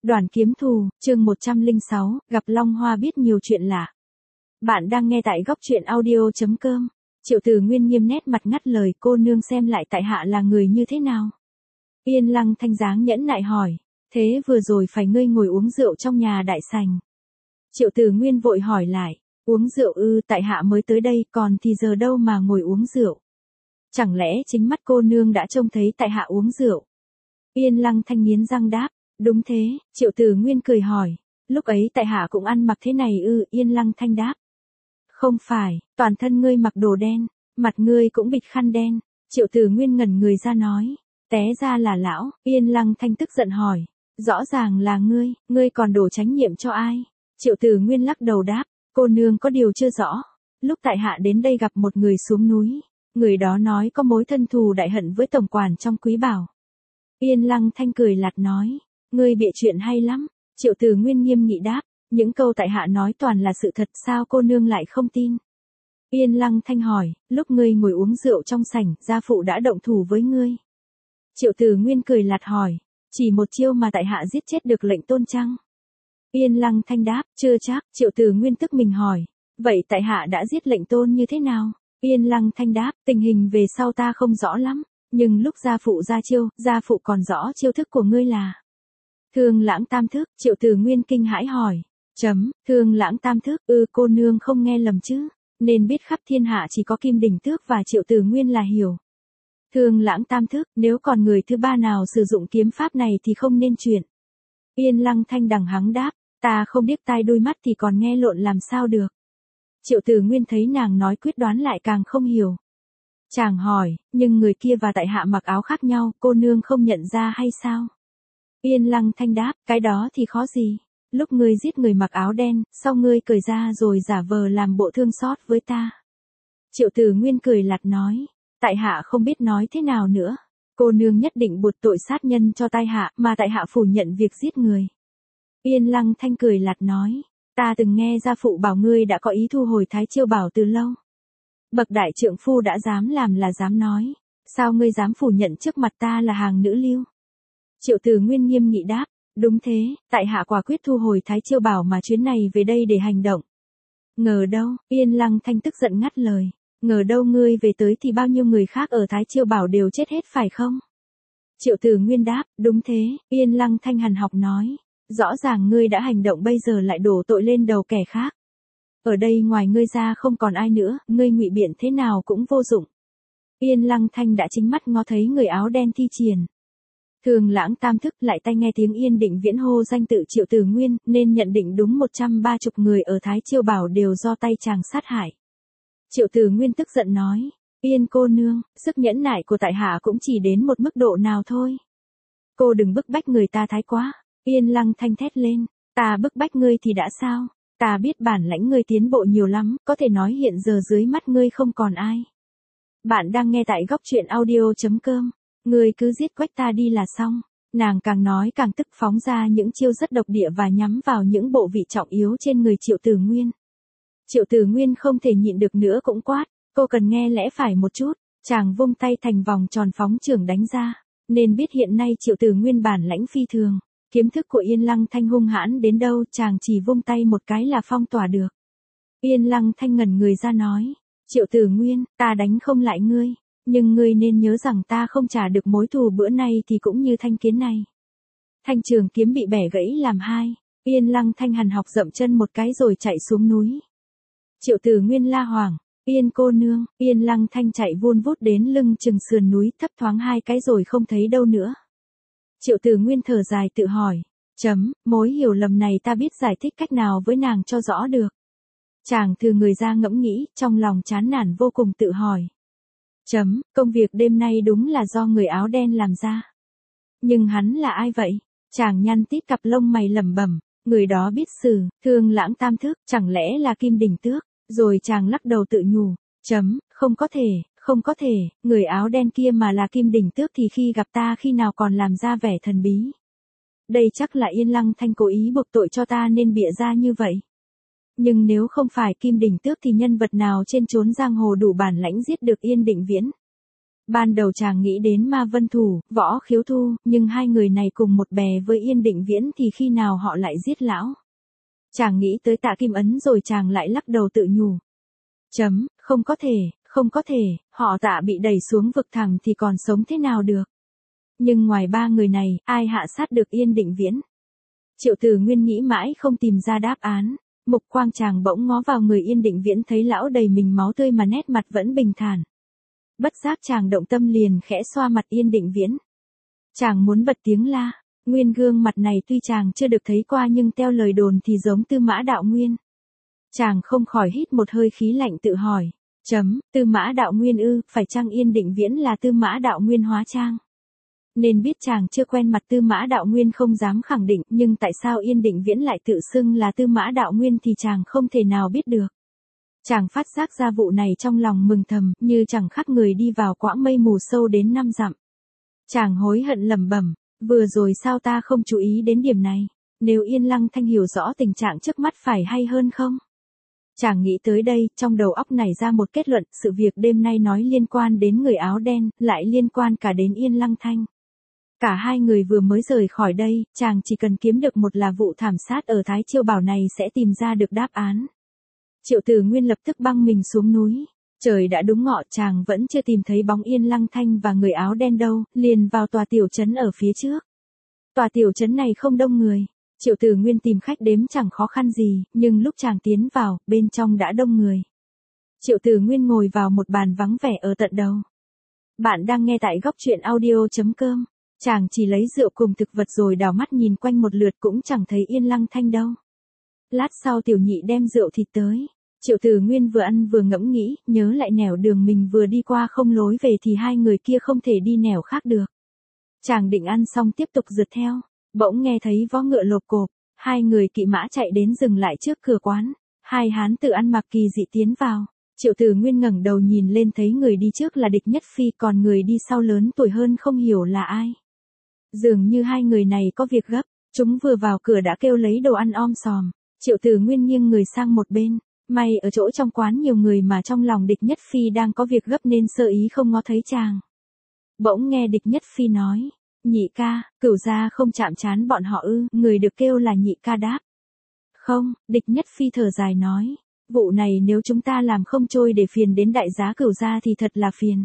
Đoàn kiếm thù, chương 106, gặp Long Hoa biết nhiều chuyện lạ. Bạn đang nghe tại góc truyện audio.com. Triệu Từ Nguyên nghiêm nét mặt ngắt lời, cô nương xem lại tại hạ là người như thế nào. Yên Lăng Thanh dáng nhẫn nại hỏi, thế vừa rồi phải ngươi ngồi uống rượu trong nhà đại sành. Triệu Từ Nguyên vội hỏi lại, uống rượu ư? Tại hạ mới tới đây, còn thì giờ đâu mà ngồi uống rượu. Chẳng lẽ chính mắt cô nương đã trông thấy tại hạ uống rượu? Yên Lăng Thanh nghiến răng đáp, đúng thế. Triệu Từ Nguyên cười hỏi, lúc ấy tại hạ cũng ăn mặc thế này ư? Yên Lăng Thanh đáp, không phải, toàn thân ngươi mặc đồ đen, mặt ngươi cũng bịt khăn đen. Triệu Từ Nguyên ngẩn người ra nói, té ra là lão. Yên Lăng Thanh tức giận hỏi, rõ ràng là ngươi còn đổ trách nhiệm cho ai? Triệu Từ Nguyên lắc đầu đáp, cô nương có điều chưa rõ. Lúc tại hạ đến đây gặp một người xuống núi, người đó nói có mối thân thù đại hận với tổng quản trong Quý Bảo. Yên Lăng Thanh cười lạt nói, ngươi bịa chuyện hay lắm. Triệu Từ Nguyên nghiêm nghị đáp, những câu tại hạ nói toàn là sự thật, sao cô nương lại không tin? Yên Lăng Thanh hỏi, lúc ngươi ngồi uống rượu trong sảnh, gia phụ đã động thủ với ngươi. Triệu Từ Nguyên cười lạt hỏi, chỉ một chiêu mà tại hạ giết chết được lệnh tôn chăng? Yên Lăng Thanh đáp, chưa chắc. Triệu Từ Nguyên tức mình hỏi, vậy tại hạ đã giết lệnh tôn như thế nào? Yên Lăng Thanh đáp, tình hình về sau ta không rõ lắm, nhưng lúc gia phụ ra chiêu, gia phụ còn rõ chiêu thức của ngươi là Thương Lãng Tam Thức. Triệu Từ Nguyên kinh hãi hỏi, Thương Lãng Tam Thức ư? Cô nương không nghe lầm chứ? Nên biết khắp thiên hạ chỉ có Kim Đình Tước và Triệu Từ Nguyên là hiểu Thương Lãng Tam Thức, nếu còn người thứ ba nào sử dụng kiếm pháp này thì không nên chuyện. Yên Lăng Thanh đằng hắng đáp, ta không điếc tai đuôi mắt thì còn nghe lộn làm sao được. Triệu Từ Nguyên thấy nàng nói quyết đoán lại càng không hiểu. Chàng hỏi, nhưng người kia và tại hạ mặc áo khác nhau, cô nương không nhận ra hay sao? Yên Lăng Thanh đáp, cái đó thì khó gì. Lúc ngươi giết người mặc áo đen, sau ngươi cởi ra rồi giả vờ làm bộ thương xót với ta. Triệu Từ Nguyên cười lạt nói, tại hạ không biết nói thế nào nữa. Cô nương nhất định buộc tội sát nhân cho tại hạ, mà tại hạ phủ nhận việc giết người. Yên Lăng Thanh cười lạt nói, ta từng nghe gia phụ bảo ngươi đã có ý thu hồi Thái Chiêu Bảo từ lâu. Bậc đại trượng phu đã dám làm là dám nói, sao ngươi dám phủ nhận trước mặt ta là hàng nữ lưu? Triệu Từ Nguyên nghiêm nghị đáp, đúng thế, tại hạ quả quyết thu hồi Thái Chiêu Bảo mà chuyến này về đây để hành động. Ngờ đâu? Yên Lăng Thanh tức giận ngắt lời, ngờ đâu ngươi về tới thì bao nhiêu người khác ở Thái Chiêu Bảo đều chết hết phải không? Triệu Từ Nguyên đáp, đúng thế. Yên Lăng Thanh hằn học nói, rõ ràng ngươi đã hành động bây giờ lại đổ tội lên đầu kẻ khác. Ở đây ngoài ngươi ra không còn ai nữa, ngươi ngụy biện thế nào cũng vô dụng. Yên Lăng Thanh đã chính mắt ngó thấy người áo đen thi triển Thương Lãng Tam Thức, lại tai nghe tiếng Yên Định Viễn hô danh tự Triệu Từ Nguyên, nên nhận định đúng 130 người ở Thái Chiêu Bảo đều do tay chàng sát hại. Triệu Từ Nguyên tức giận nói, Yên cô nương, sức nhẫn nại của tại hạ cũng chỉ đến một mức độ nào thôi. Cô đừng bức bách người ta thái quá. Yên Lăng Thanh thét lên, ta bức bách ngươi thì đã sao? Ta biết bản lãnh ngươi tiến bộ nhiều lắm, có thể nói hiện giờ dưới mắt ngươi không còn ai. Bạn đang nghe tại góc truyện audio.com. Ngươi cứ giết quách ta đi là xong. Nàng càng nói càng tức, phóng ra những chiêu rất độc địa và nhắm vào những bộ vị trọng yếu trên người Triệu Từ Nguyên. Triệu Từ Nguyên không thể nhịn được nữa cũng quát, cô cần nghe lẽ phải một chút. Chàng vung tay thành vòng tròn phóng chưởng đánh ra, nên biết hiện nay Triệu Từ Nguyên bản lãnh phi thường. Kiếm thức của Yên Lăng Thanh hung hãn đến đâu, chàng chỉ vung tay một cái là phong tỏa được. Yên Lăng Thanh ngẩn người ra nói, Triệu Từ Nguyên, ta đánh không lại ngươi, nhưng ngươi nên nhớ rằng ta không trả được mối thù bữa nay thì cũng như thanh kiếm này. Thanh trường kiếm bị bẻ gãy làm hai, Yên Lăng Thanh hằn học dậm chân một cái rồi chạy xuống núi. Triệu Từ Nguyên la hoảng, Yên cô nương. Yên Lăng Thanh chạy vun vút đến lưng chừng sườn núi, thấp thoáng hai cái rồi không thấy đâu nữa. Triệu Từ Nguyên thở dài tự hỏi, mối hiểu lầm này ta biết giải thích cách nào với nàng cho rõ được. Chàng thừ người ra ngẫm nghĩ, trong lòng chán nản vô cùng tự hỏi. Công việc đêm nay đúng là do người áo đen làm ra. Nhưng hắn là ai vậy? Chàng nhăn tít cặp lông mày lẩm bẩm, người đó biết sử Thương Lãng Tam Thức, chẳng lẽ là Kim Đình Tước? Rồi chàng lắc đầu tự nhủ, không có thể, người áo đen kia mà là Kim Đình Tước thì khi gặp ta khi nào còn làm ra vẻ thần bí. Đây chắc là Yên Lăng Thanh cố ý buộc tội cho ta nên bịa ra như vậy. Nhưng nếu không phải Kim Đình Tước thì nhân vật nào trên chốn giang hồ đủ bản lãnh giết được Yên Định Viễn? Ban đầu chàng nghĩ đến Ma Vân Thủ, Võ Khiếu Thu, nhưng hai người này cùng một bè với Yên Định Viễn thì khi nào họ lại giết lão. Chàng nghĩ tới Tạ Kim Ấn rồi chàng lại lắc đầu tự nhủ. Không có thể, không có thể, họ Tạ bị đẩy xuống vực thẳm thì còn sống thế nào được. Nhưng ngoài ba người này, ai hạ sát được Yên Định Viễn? Triệu Tử Nguyên nghĩ mãi không tìm ra đáp án. Mục quang chàng bỗng ngó vào người Yên Định Viễn thấy lão đầy mình máu tươi mà nét mặt vẫn bình thản. Bất giác chàng động tâm liền khẽ xoa mặt Yên Định Viễn. Chàng muốn bật tiếng la, nguyên gương mặt này tuy chàng chưa được thấy qua nhưng theo lời đồn thì giống Tư Mã Đạo Nguyên. Chàng không khỏi hít một hơi khí lạnh tự hỏi. Tư Mã Đạo Nguyên ư, phải chăng Yên Định Viễn là Tư Mã Đạo Nguyên hóa trang? Nên biết chàng chưa quen mặt Tư Mã Đạo Nguyên không dám khẳng định, nhưng tại sao Yên Định Viễn lại tự xưng là Tư Mã Đạo Nguyên thì chàng không thể nào biết được. Chàng phát giác ra vụ này trong lòng mừng thầm, như chẳng khác người đi vào quãng mây mù sâu đến 5 dặm. Chàng hối hận lẩm bẩm, vừa rồi sao ta không chú ý đến điểm này, nếu Yên Lăng Thanh hiểu rõ tình trạng trước mắt phải hay hơn không? Chàng nghĩ tới đây, trong đầu óc nảy ra một kết luận, sự việc đêm nay nói liên quan đến người áo đen, lại liên quan cả đến Yên Lăng Thanh. Cả hai người vừa mới rời khỏi đây, chàng chỉ cần kiếm được một là vụ thảm sát ở Thái Chiêu Bảo này sẽ tìm ra được đáp án. Triệu Tử Nguyên lập tức băng mình xuống núi. Trời đã đúng ngọ, chàng vẫn chưa tìm thấy bóng Yên Lăng Thanh và người áo đen đâu, liền vào tòa tiểu trấn ở phía trước. Tòa tiểu trấn này không đông người. Triệu Tử Nguyên tìm khách đếm chẳng khó khăn gì, nhưng lúc chàng tiến vào, bên trong đã đông người. Triệu Tử Nguyên ngồi vào một bàn vắng vẻ ở tận đầu. Bạn đang nghe tại góc truyện audio.com. Chàng chỉ lấy rượu cùng thực vật rồi đảo mắt nhìn quanh một lượt cũng chẳng thấy Yên Lăng Thanh đâu. Lát sau tiểu nhị đem rượu thịt tới. Triệu Tử Nguyên vừa ăn vừa ngẫm nghĩ, nhớ lại nẻo đường mình vừa đi qua không lối về thì hai người kia không thể đi nẻo khác được. Chàng định ăn xong tiếp tục rượt theo, bỗng nghe thấy vó ngựa lộp cộp, hai người kỵ mã chạy đến dừng lại trước cửa quán, hai hán tử ăn mặc kỳ dị tiến vào. Triệu Tử Nguyên ngẩng đầu nhìn lên thấy người đi trước là Địch Nhất Phi, còn người đi sau lớn tuổi hơn không hiểu là ai. Dường như hai người này có việc gấp, chúng vừa vào cửa đã kêu lấy đồ ăn om sòm. Triệu Tử Nguyên nghiêng người sang một bên, may ở chỗ trong quán nhiều người mà trong lòng Địch Nhất Phi đang có việc gấp nên sơ ý không ngó thấy chàng. Bỗng nghe Địch Nhất Phi nói, nhị ca, Cửu gia không chạm trán bọn họ ư? Người được kêu là nhị ca đáp. Không, Địch Nhất Phi thở dài nói, vụ này nếu chúng ta làm không trôi để phiền đến đại giá Cửu gia thì thật là phiền.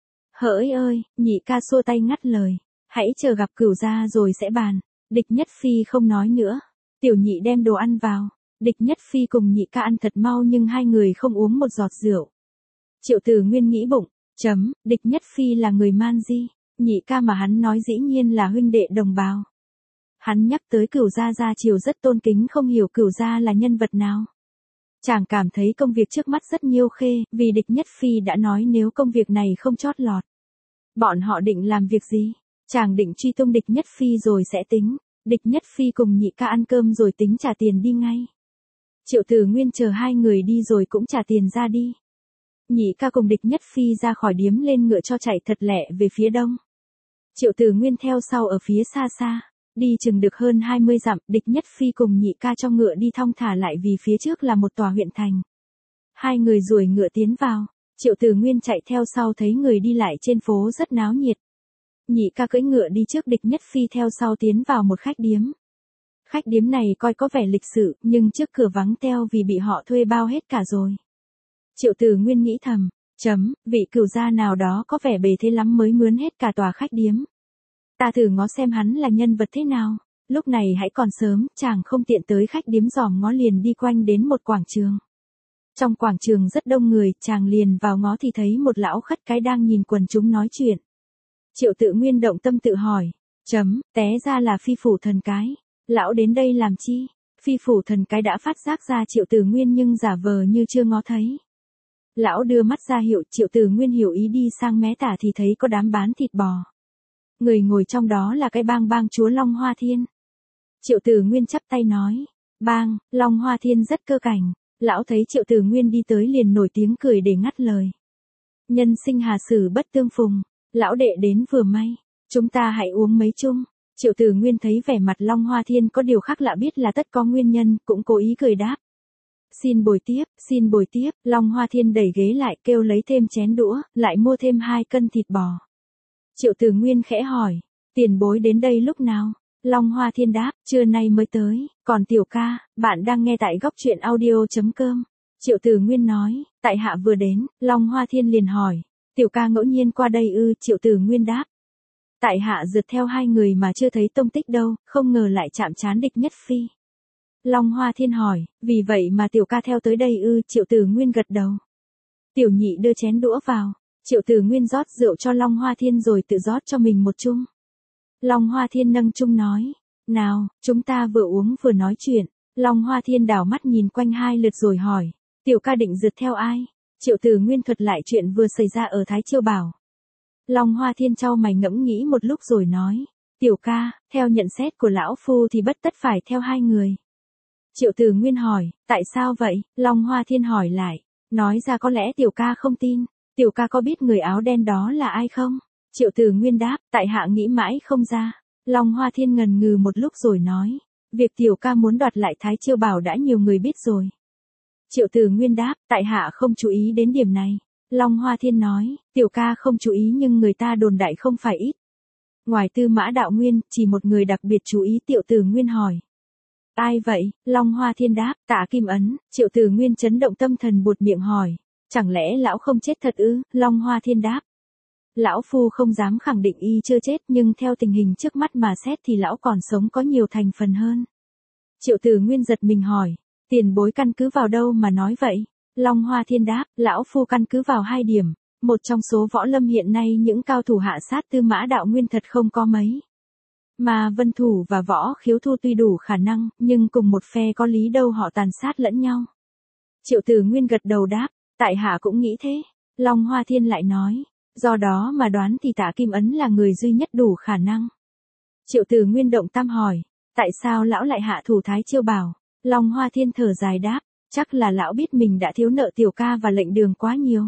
Hỡi ơi, nhị ca xua tay ngắt lời, hãy chờ gặp Cửu gia rồi sẽ bàn. Địch Nhất Phi không nói nữa. Tiểu nhị đem đồ ăn vào. Địch Nhất Phi cùng nhị ca ăn thật mau nhưng hai người không uống một giọt rượu. Triệu Tử Nguyên nghĩ bụng, Địch Nhất Phi là người man di, nhị ca mà hắn nói dĩ nhiên là huynh đệ đồng bào. Hắn nhắc tới Cửu gia gia triều rất tôn kính, không hiểu Cửu gia là nhân vật nào. Chàng cảm thấy công việc trước mắt rất nhiêu khê, vì Địch Nhất Phi đã nói nếu công việc này không chót lọt, bọn họ định làm việc gì? Chàng định truy tung Địch Nhất Phi rồi sẽ tính. Địch Nhất Phi cùng nhị ca ăn cơm rồi tính trả tiền đi ngay. Triệu Tử Nguyên chờ hai người đi rồi cũng trả tiền ra đi. Nhị ca cùng Địch Nhất Phi ra khỏi điếm lên ngựa cho chạy thật lẹ về phía đông. Triệu Tử Nguyên theo sau ở phía xa xa, đi chừng được hơn 20 dặm, Địch Nhất Phi cùng nhị ca trong ngựa đi thong thả lại vì phía trước là một tòa huyện thành. Hai người ruồi ngựa tiến vào, Triệu Tử Nguyên chạy theo sau thấy người đi lại trên phố rất náo nhiệt. Nhị ca cưỡi ngựa đi trước, Địch Nhất Phi theo sau tiến vào một khách điếm. Khách điếm này coi có vẻ lịch sự, nhưng trước cửa vắng teo vì bị họ thuê bao hết cả rồi. Triệu Tử Nguyên nghĩ thầm, vị Cửu gia nào đó có vẻ bề thế lắm mới mướn hết cả tòa khách điếm. Ta thử ngó xem hắn là nhân vật thế nào. Lúc này hãy còn sớm, chàng không tiện tới khách điếm dòm ngó liền đi quanh đến một quảng trường. Trong quảng trường rất đông người, chàng liền vào ngó thì thấy một lão khất cái đang nhìn quần chúng nói chuyện. Triệu Tử Nguyên động tâm tự hỏi, té ra là Phi Phủ Thần Cái. Lão đến đây làm chi? Phi Phủ Thần Cái đã phát giác ra Triệu Tử Nguyên nhưng giả vờ như chưa ngó thấy. Lão đưa mắt ra hiệu, Triệu Tử Nguyên hiểu ý đi sang mé tả thì thấy có đám bán thịt bò. Người ngồi trong đó là cái bang chúa Long Hoa Thiên. Triệu Tử Nguyên chắp tay nói, Long Hoa Thiên rất cơ cảnh. Lão thấy Triệu Tử Nguyên đi tới liền nổi tiếng cười để ngắt lời. Nhân sinh hà sử bất tương phùng, lão đệ đến vừa may, chúng ta hãy uống mấy chung. Triệu Tử Nguyên thấy vẻ mặt Long Hoa Thiên có điều khác lạ biết là tất có nguyên nhân, cũng cố ý cười đáp. xin bồi tiếp, Long Hoa Thiên đẩy ghế lại kêu lấy thêm chén đũa, lại mua thêm 2 cân thịt bò. Triệu Tử Nguyên khẽ hỏi, tiền bối đến đây lúc nào? Long Hoa Thiên đáp, trưa nay mới tới, còn tiểu ca, bạn đang nghe tại góc truyện audio.com. Triệu Tử Nguyên nói, tại hạ vừa đến, Long Hoa Thiên liền hỏi, tiểu ca ngẫu nhiên qua đây ư? Triệu Tử Nguyên đáp, tại hạ rượt theo 2 người mà chưa thấy tông tích đâu, không ngờ lại chạm trán địch nhất phi. Long Hoa Thiên hỏi, vì vậy mà tiểu ca theo tới đây ư? Triệu Tử Nguyên gật đầu. Tiểu nhị đưa chén đũa vào, Triệu Tử Nguyên rót rượu cho Long Hoa Thiên rồi tự rót cho mình một chung. Long Hoa Thiên nâng chung nói, nào, chúng ta vừa uống vừa nói chuyện. Long Hoa Thiên đảo mắt nhìn quanh 2 lượt rồi hỏi, tiểu ca định rượt theo ai? Triệu Tử Nguyên thuật lại chuyện vừa xảy ra ở Thái Chiêu Bảo. Long Hoa Thiên chau mày ngẫm nghĩ một lúc rồi nói, tiểu ca, theo nhận xét của lão phu thì bất tất phải theo 2 người. Triệu Tử Nguyên hỏi, tại sao vậy? Long Hoa Thiên hỏi lại, nói ra có lẽ tiểu ca không tin, tiểu ca có biết người áo đen đó là ai không? Triệu Tử Nguyên đáp, tại hạ nghĩ mãi không ra. Long Hoa Thiên ngần ngừ một lúc rồi nói, việc tiểu ca muốn đoạt lại Thái Chiêu Bảo đã nhiều người biết rồi. Triệu Tử Nguyên đáp, tại hạ không chú ý đến điểm này. Long Hoa Thiên nói, tiểu ca không chú ý nhưng người ta đồn đại không phải ít. Ngoài Tư Mã Đạo Nguyên, chỉ một người đặc biệt chú ý. Triệu Tử Nguyên hỏi, ai vậy? Long Hoa Thiên đáp, Tạ Kim Ấn. Triệu Tử Nguyên chấn động tâm thần buột miệng hỏi, chẳng lẽ lão không chết thật ư? Long Hoa Thiên đáp, lão phu không dám khẳng định y chưa chết nhưng theo tình hình trước mắt mà xét thì lão còn sống có nhiều thành phần hơn. Triệu Tử Nguyên giật mình hỏi, tiền bối căn cứ vào đâu mà nói vậy? Long Hoa Thiên đáp, lão phu căn cứ vào 2 điểm, một trong số võ lâm hiện nay những cao thủ hạ sát Tư Mã Đạo Nguyên thật không có mấy. Mà Vân Thủ và Võ Khiếu Thu tuy đủ khả năng, nhưng cùng một phe có lý đâu họ tàn sát lẫn nhau. Triệu Tử Nguyên gật đầu đáp, tại hạ cũng nghĩ thế. Long Hoa Thiên lại nói, do đó mà đoán thì Tạ Kim Ấn là người duy nhất đủ khả năng. Triệu Tử Nguyên động tâm hỏi, tại sao lão lại hạ thủ Thái Chiêu Bảo? Long Hoa Thiên thở dài đáp, chắc là lão biết mình đã thiếu nợ tiểu ca và lệnh đường quá nhiều.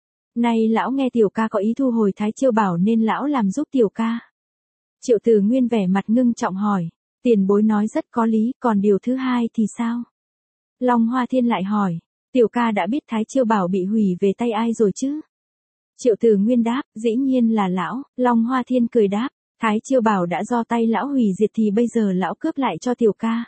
Nay lão nghe tiểu ca có ý thu hồi Thái Chiêu Bảo nên lão làm giúp tiểu ca. Triệu Tử Nguyên vẻ mặt ngưng trọng hỏi, tiền bối nói rất có lý, còn điều thứ hai thì sao? Long Hoa Thiên lại hỏi, tiểu ca đã biết Thái Chiêu Bảo bị hủy về tay ai rồi chứ? Triệu Tử Nguyên đáp, dĩ nhiên là lão. Long Hoa Thiên cười đáp, Thái Chiêu Bảo đã do tay lão hủy diệt thì bây giờ lão cướp lại cho tiểu ca.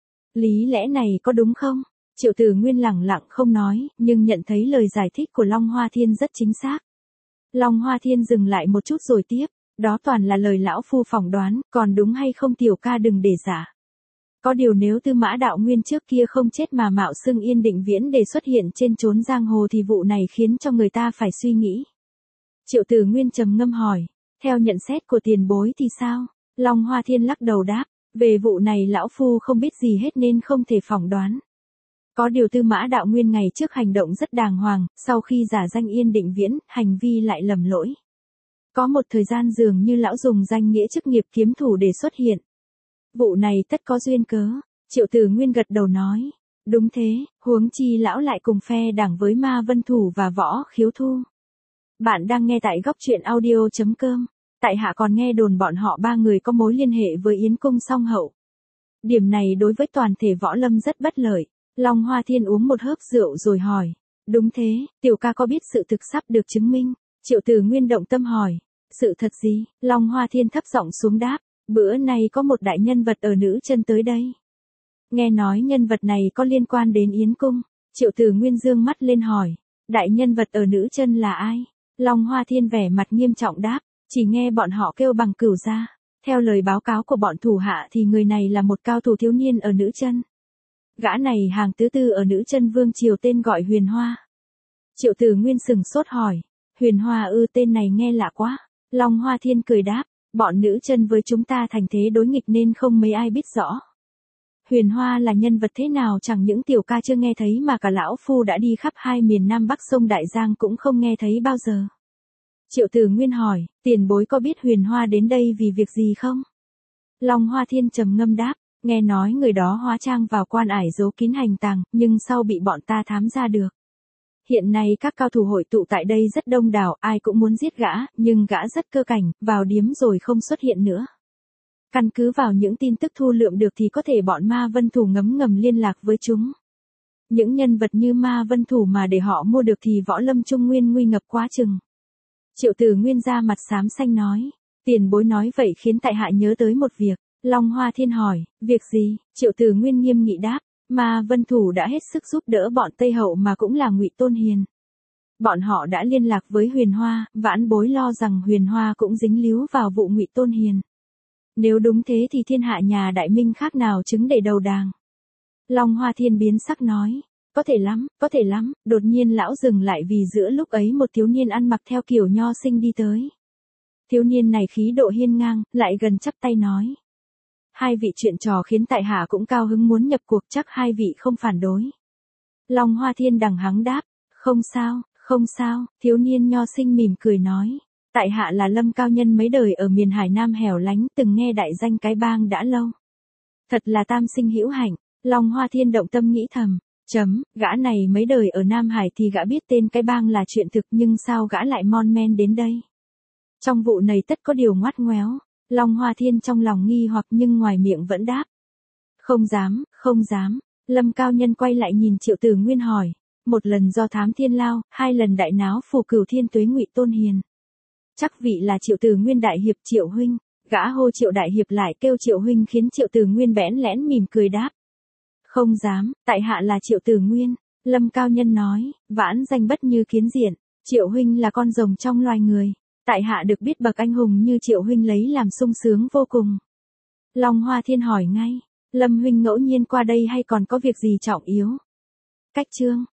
Lý lẽ này có đúng không? Triệu Tử Nguyên lẳng lặng không nói, nhưng nhận thấy lời giải thích của Long Hoa Thiên rất chính xác. Long Hoa Thiên dừng lại một chút rồi tiếp, đó toàn là lời lão phu phỏng đoán, còn đúng hay không tiểu ca đừng để giả. Có điều nếu Tư Mã Đạo Nguyên trước kia không chết mà mạo xưng Yên Định Viễn để xuất hiện trên chốn giang hồ thì vụ này khiến cho người ta phải suy nghĩ. Triệu Tử Nguyên trầm ngâm hỏi, theo nhận xét của tiền bối thì sao? Long Hoa Thiên lắc đầu đáp, về vụ này lão phu không biết gì hết nên không thể phỏng đoán. Có điều Tư Mã Đạo Nguyên ngày trước hành động rất đàng hoàng, sau khi giả danh Yên Định Viễn, hành vi lại lầm lỗi. Có một thời gian dường như lão dùng danh nghĩa chức nghiệp kiếm thủ để xuất hiện. Vụ này tất có duyên cớ. Triệu Tử Nguyên gật đầu nói, đúng thế, huống chi lão lại cùng phe đảng với Ma Vân Thủ và Võ Khiếu Thu. Bạn đang nghe tại góc truyện audio.com. Tại hạ còn nghe đồn bọn họ 3 người có mối liên hệ với Yến Cung Song Hậu. Điểm này đối với toàn thể võ lâm rất bất lợi. Long Hoa Thiên uống một hớp rượu rồi hỏi, đúng thế, tiểu ca có biết sự thực sắp được chứng minh? Triệu Tử Nguyên động tâm hỏi, sự thật gì? Long Hoa Thiên thấp giọng xuống đáp, bữa nay có một đại nhân vật ở Nữ Chân tới đây. Nghe nói nhân vật này có liên quan đến Yến Cung. Triệu Tử Nguyên dương mắt lên hỏi, đại nhân vật ở Nữ Chân là ai? Long Hoa Thiên vẻ mặt nghiêm trọng đáp, chỉ nghe bọn họ kêu bằng Cửu gia. Theo lời báo cáo của bọn thủ hạ thì người này là một cao thủ thiếu niên ở Nữ Chân. Gã này hàng thứ 4 ở Nữ Chân Vương triều tên gọi Huyền Hoa. Triệu Tử Nguyên sừng sốt hỏi, Huyền Hoa ư? Tên này nghe lạ quá. Long Hoa Thiên cười đáp, bọn Nữ Chân với chúng ta thành thế đối nghịch nên không mấy ai biết rõ. Huyền Hoa là nhân vật thế nào chẳng những tiểu ca chưa nghe thấy mà cả lão phu đã đi khắp 2 miền Nam Bắc sông Đại Giang cũng không nghe thấy bao giờ. Triệu Tử Nguyên hỏi, tiền bối có biết Huyền Hoa đến đây vì việc gì không? Long Hoa Thiên trầm ngâm đáp, nghe nói người đó hóa trang vào quan ải giấu kín hành tàng, nhưng sau bị bọn ta thám ra được. Hiện nay các cao thủ hội tụ tại đây rất đông đảo, ai cũng muốn giết gã, nhưng gã rất cơ cảnh, vào điếm rồi không xuất hiện nữa. Căn cứ vào những tin tức thu lượm được thì có thể bọn Ma Vân Thủ ngấm ngầm liên lạc với chúng. Những nhân vật như Ma Vân Thủ mà để họ mua được thì võ lâm trung nguyên nguy ngập quá chừng. Triệu Tử Nguyên ra mặt xám xanh nói. Tiền bối nói vậy khiến tại hạ nhớ tới một việc. Long Hoa Thiên hỏi, việc gì? Triệu Tử Nguyên nghiêm nghị đáp, Ma Vân Thủ đã hết sức giúp đỡ bọn Tây Hậu mà cũng là Ngụy Tôn Hiền. Bọn họ đã liên lạc với Huyền Hoa, vãn bối lo rằng Huyền Hoa cũng dính líu vào vụ Ngụy Tôn Hiền. Nếu đúng thế thì thiên hạ nhà Đại Minh khác nào trứng để đầu đàng. Long Hoa Thiên biến sắc nói, có thể lắm, đột nhiên lão dừng lại vì giữa lúc ấy một thiếu niên ăn mặc theo kiểu nho sinh đi tới. Thiếu niên này khí độ hiên ngang, lại gần chắp tay nói. Hai vị chuyện trò khiến tại hạ cũng cao hứng muốn nhập cuộc, chắc hai vị không phản đối. Long Hoa Thiên đằng hắng đáp, không sao, thiếu niên nho sinh mỉm cười nói. Tại hạ là Lâm cao nhân mấy đời ở miền Hải Nam hẻo lánh, từng nghe đại danh cái bang đã lâu. Thật là tam sinh hữu hạnh. Long Hoa Thiên động tâm nghĩ thầm, gã này mấy đời ở Nam Hải thì gã biết tên cái bang là chuyện thực, nhưng sao gã lại mon men đến đây? Trong vụ này tất có điều ngoắt ngoéo. Long Hoa Thiên trong lòng nghi hoặc nhưng ngoài miệng vẫn đáp. Không dám. Lâm cao nhân quay lại nhìn Triệu Tử Nguyên hỏi. Một lần do thám thiên lao, hai lần đại náo phù cửu thiên tuế Ngụy Tôn Hiền. Chắc vị là Triệu Tử Nguyên đại hiệp Triệu huynh. Gã hô Triệu đại hiệp lại kêu Triệu huynh khiến Triệu Tử Nguyên bẽn lẽn mỉm cười đáp. Không dám, tại hạ là Triệu Tử Nguyên. Lâm cao nhân nói, vãn danh bất như kiến diện. Triệu huynh là con rồng trong loài người. Tại hạ được biết bậc anh hùng như Triệu huynh lấy làm sung sướng vô cùng. Long Hoa Thiên hỏi ngay, Lâm huynh ngẫu nhiên qua đây hay còn có việc gì trọng yếu? Cách chương